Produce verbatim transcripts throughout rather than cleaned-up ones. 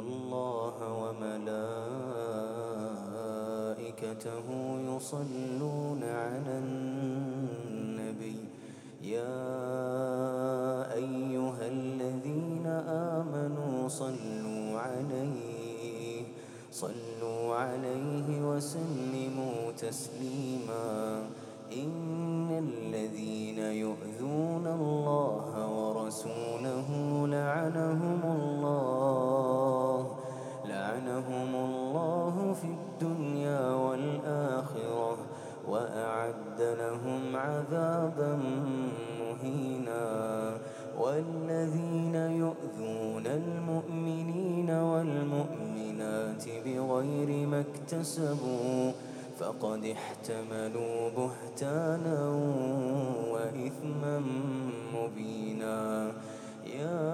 الله وملائكته يصلون على النبي يا أيها الذين آمنوا صلوا عليه صلوا عليه وسلموا تسليما إن الذين يؤذون الله ورسوله لعنهم الله لعنهم الله في الدنيا والآخرة وأعد لهم عذابا مهينا والذين يؤذون المؤمنين والمؤمنات بغير ما اكتسبوا فقد احتملوا بهتانا وإثما مبينا يا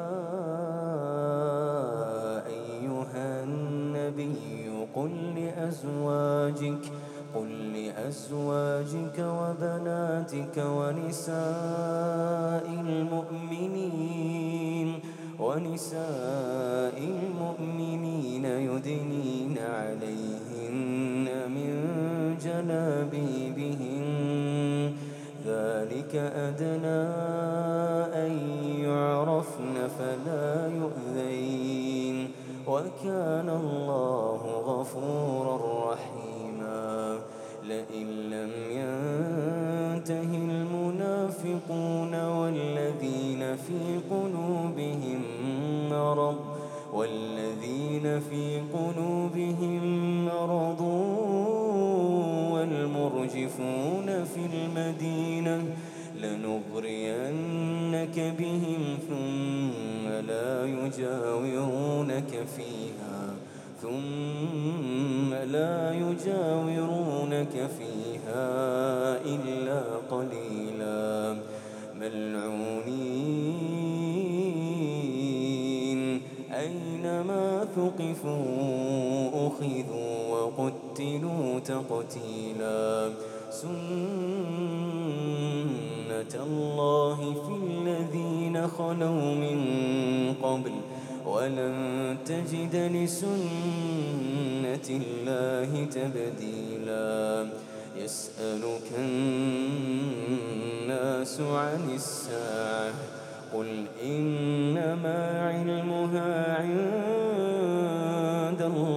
أيها النبي قل لأزواجك قل لأزواجك وبناتك ونساء المؤمنين ونساء المؤمنين يدنين عليهن من جلابيبهن ذلك أدنى أن يعرفن فلا يؤذين وكان الله غفورا رحيما لئن لم ينته المنافقون والذين في قلوبهم مرض والذين في قلوبهم مرض والمرجفون في المدينة لنغرينك بهم ثم لا يجاورونك فيها ثم لا يجاورونك فيها إلا قليلا ملعونين أينما ثقفوا أخذوا وقتلوا تقتيلا سنة الله في الذين خلوا من قبل ولن تجد لسنة الله تبديلا يسألك الناس عن الساعة قل إنما علمها عند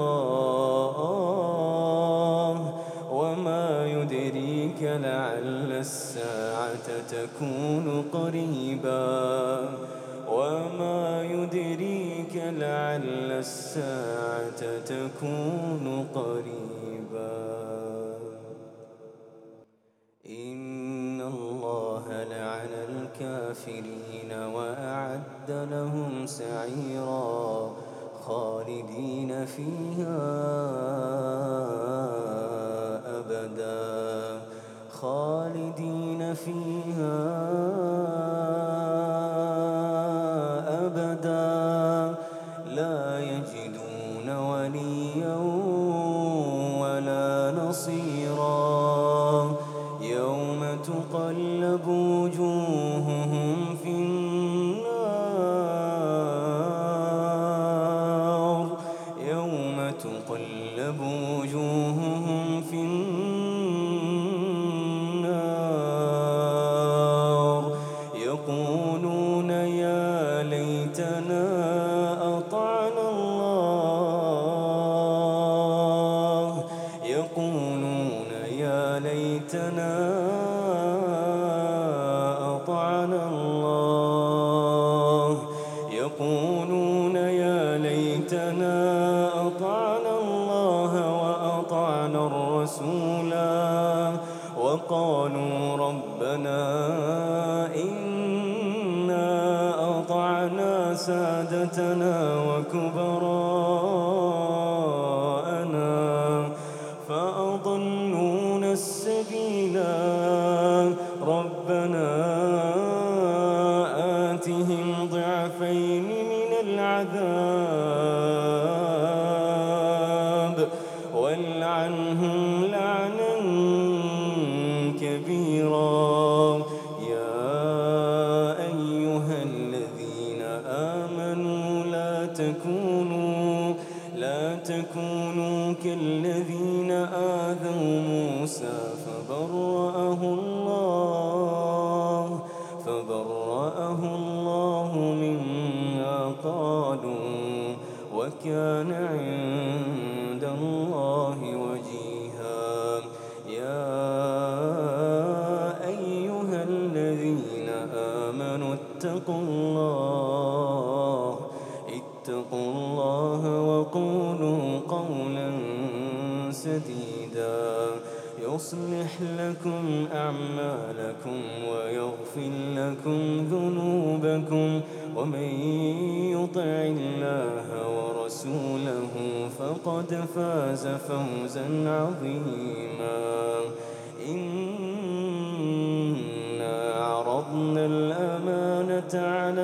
الله وما يدريك لعل الساعة تكون قريبا وما يدريك لعل الساعة تكون قريبا إن الله لعن الكافرين وأعد لهم سعيرا خالدين فيها أبدا خالدين فيها أبدا لا يجدون وليا ولا نصيرا يوم تقلب وجوههم في النار يوم تقلب وجوههم في النار يقولون يا ليتنا أطعنا الله يقولون يا ليتنا أطعنا الله يقولون يا ليتنا أطعنا الله وأطعنا الرسولا وقالوا ربنا إنا أطعنا سادتنا وكبراءنا فأضلونا السبيلا ربنا آتهم ضعفين من العذاب والعنهم لعنا كبيرا يا أيها الذين آمنوا لا تكونوا لا تكونوا كالذين آذوا موسى فبرأه الله فبرأه الله مما قالوا وكان عند الله وجيها. يا أيها الذين آمنوا اتقوا الله اتقوا الله وقولوا قولا سديدا يصلح لكم أعمالكم ويغفر لكم ذنوبكم ومن يطع الله ورسوله فقد فاز فوزا عظيما. إنا عرضنا الأمانة على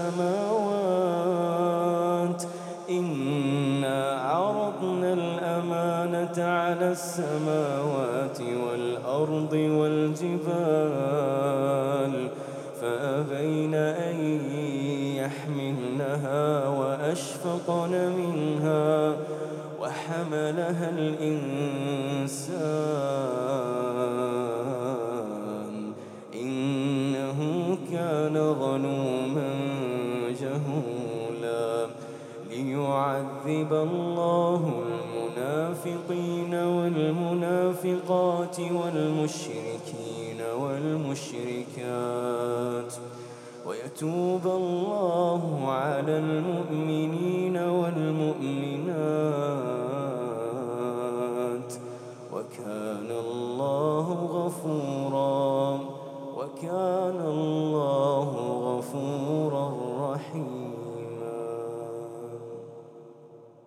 السماوات إنا عرضنا الأمانة على السماوات والأرض والجبال فأبين أن يحملنها وأشفقن منها وحملها الإنسان إنه كان ظلوما جهولا. ليعذب الله المنافقين والمنافقات والمشركين والمشركات ويتوب الله على المؤمنين